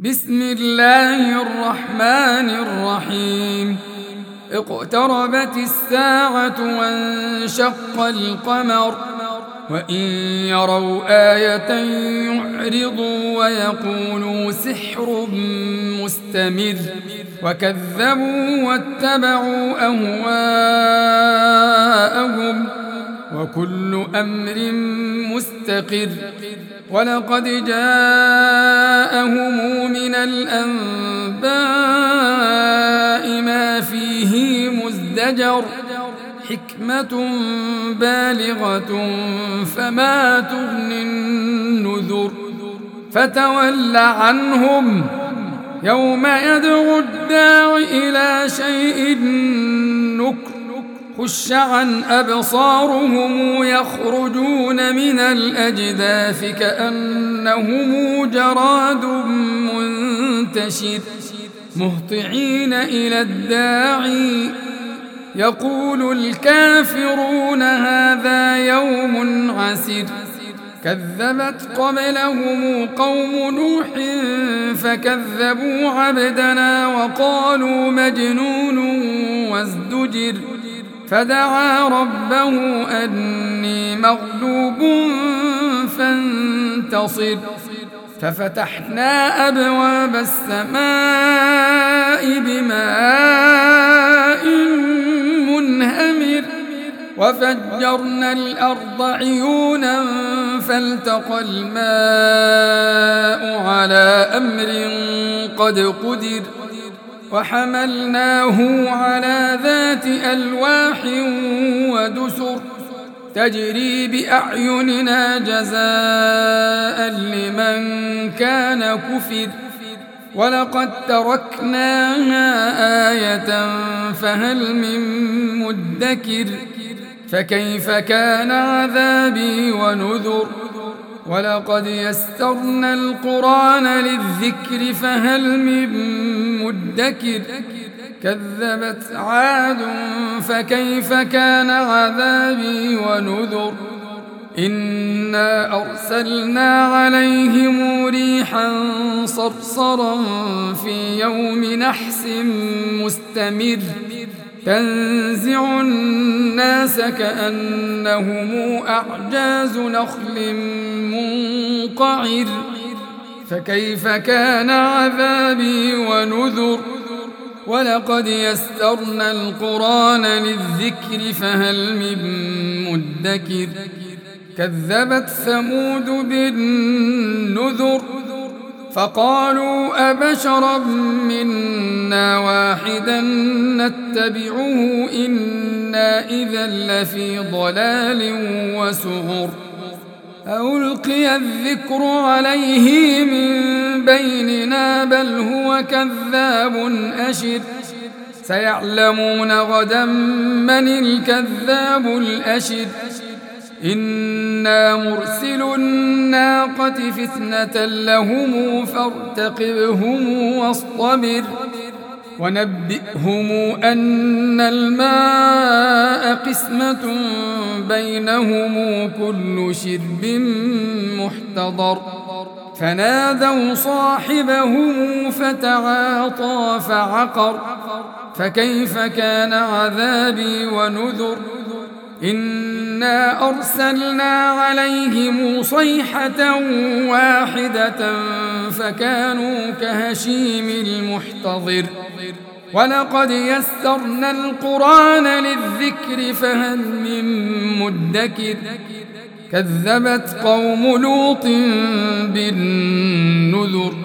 بسم الله الرحمن الرحيم. اقتربت الساعة وانشق القمر وإن يروا آية يعرضوا ويقولوا سحر مستمر وكذبوا واتبعوا أهواءهم وكل أمر مستقر. ولقد جاءهم من الأنباء ما فيه مزدجر حكمة بالغة فما تغني النذر. فتول عنهم يوم يدعو الداع إلى شيء نكر خش عن أبصارهم يخرجون من الأجداث كأنهم جراد منتشر مهطعين إلى الداعي يقول الكافرون هذا يوم عسر. كذبت قبلهم قوم نوح فكذبوا عبدنا وقالوا مجنون وازدجر. فدعا ربه أني مغلوب فانتصر. ففتحنا أبواب السماء بماء منهمر وفجرنا الأرض عيونا فالتقى الماء على أمر قد قدر. وحملناه على ذات ألواح ودسر تجري بأعيننا جزاء لمن كان كفر. ولقد تركناها آية فهل من مدكر. فكيف كان عذابي ونذر. ولقد يسرنا القرآن للذكر فهل من مدكر. كذبت عاد فكيف كان عذابي ونذر. إنا أرسلنا عليهم ريحا صرصرا في يوم نحس مستمر تنزع الناس كأنهم أعجاز نخل منقعر. فكيف كان عذابي ونذر. ولقد يسرنا القرآن للذكر فهل من مدكر. كذبت ثمود بالنذر فقالوا أبشرا منا واحدا نتبعه إنا إذا لفي ضلال وسعر. ألقي الذكر عليه من بيننا بل هو كذاب أشر. سيعلمون غدا من الكذاب الأشر. إنا مرسل الناقة فتنة لهم فارتقبهم واصطبر. ونبئهم أن الماء قسمة بينهم كل شرب محتضر. فنادوا صاحبهم فتعاطى فعقر. فكيف كان عذابي ونذر. إنا أرسلنا عليهم صيحة واحدة فكانوا كهشيم المحتضر. ولقد يسرنا القرآن للذكر فهل من مدكر. كذبت قوم لوط بالنذر.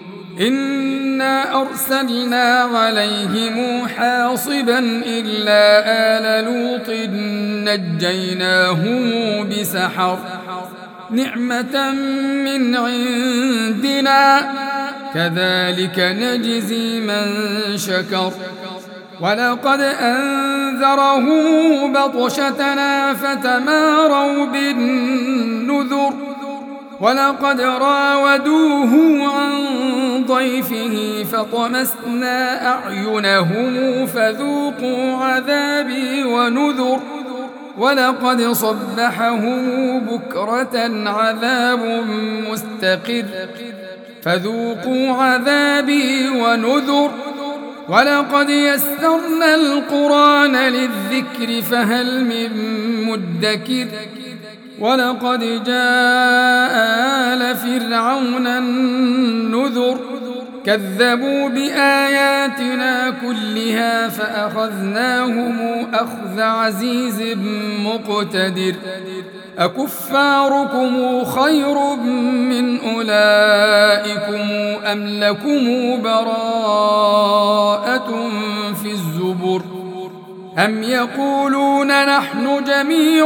إنا أرسلنا عليهم حاصبا إلا آل لوط نجيناهم بسحر نعمة من عندنا كذلك نجزي من شكر. ولقد أنذره بطشتنا فتماروا بالنذر. ولقد راودوه عن ضيفه فطمسنا أعينهم فذوقوا عذابي ونذر. ولقد صبحهم بكرة عذاب مستقر فذوقوا عذابي ونذر ولقد يسرنا القرآن للذكر فهل من مدكر ولقد جاء آل فرعون النذر كذبوا بآياتنا كلها فأخذناهم أخذ عزيز مقتدر أكفاركم خير من أولئكم أم لكم براءة في الزبر أم يقولون نحن جميع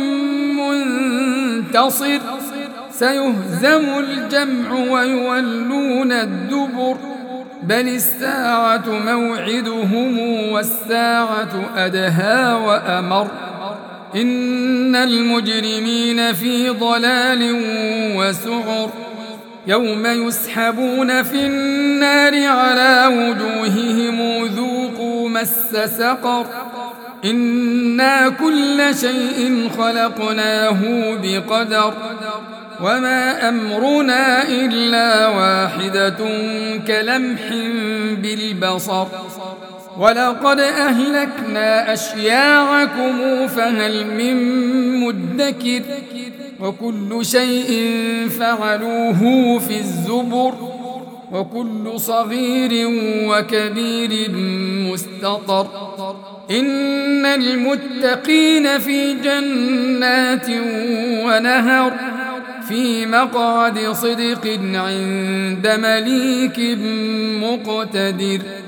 منتصر سيهزم الجمع ويولون الدبر بل الساعة موعدهم والساعة أدهى وأمر إن المجرمين في ضلال وسعر يوم يسحبون في النار على وجوههم ذوقوا مس سقر إنا كل شيء خلقناه بقدر وما أمرنا إلا واحدة كلمح بالبصر ولقد أهلكنا أشياعكم فهل من مدكر وكل شيء فعلوه في الزبر وكل صغير وكبير مستطر إن المتقين في جنات ونهر في مقعد صدق عند مليك مقتدر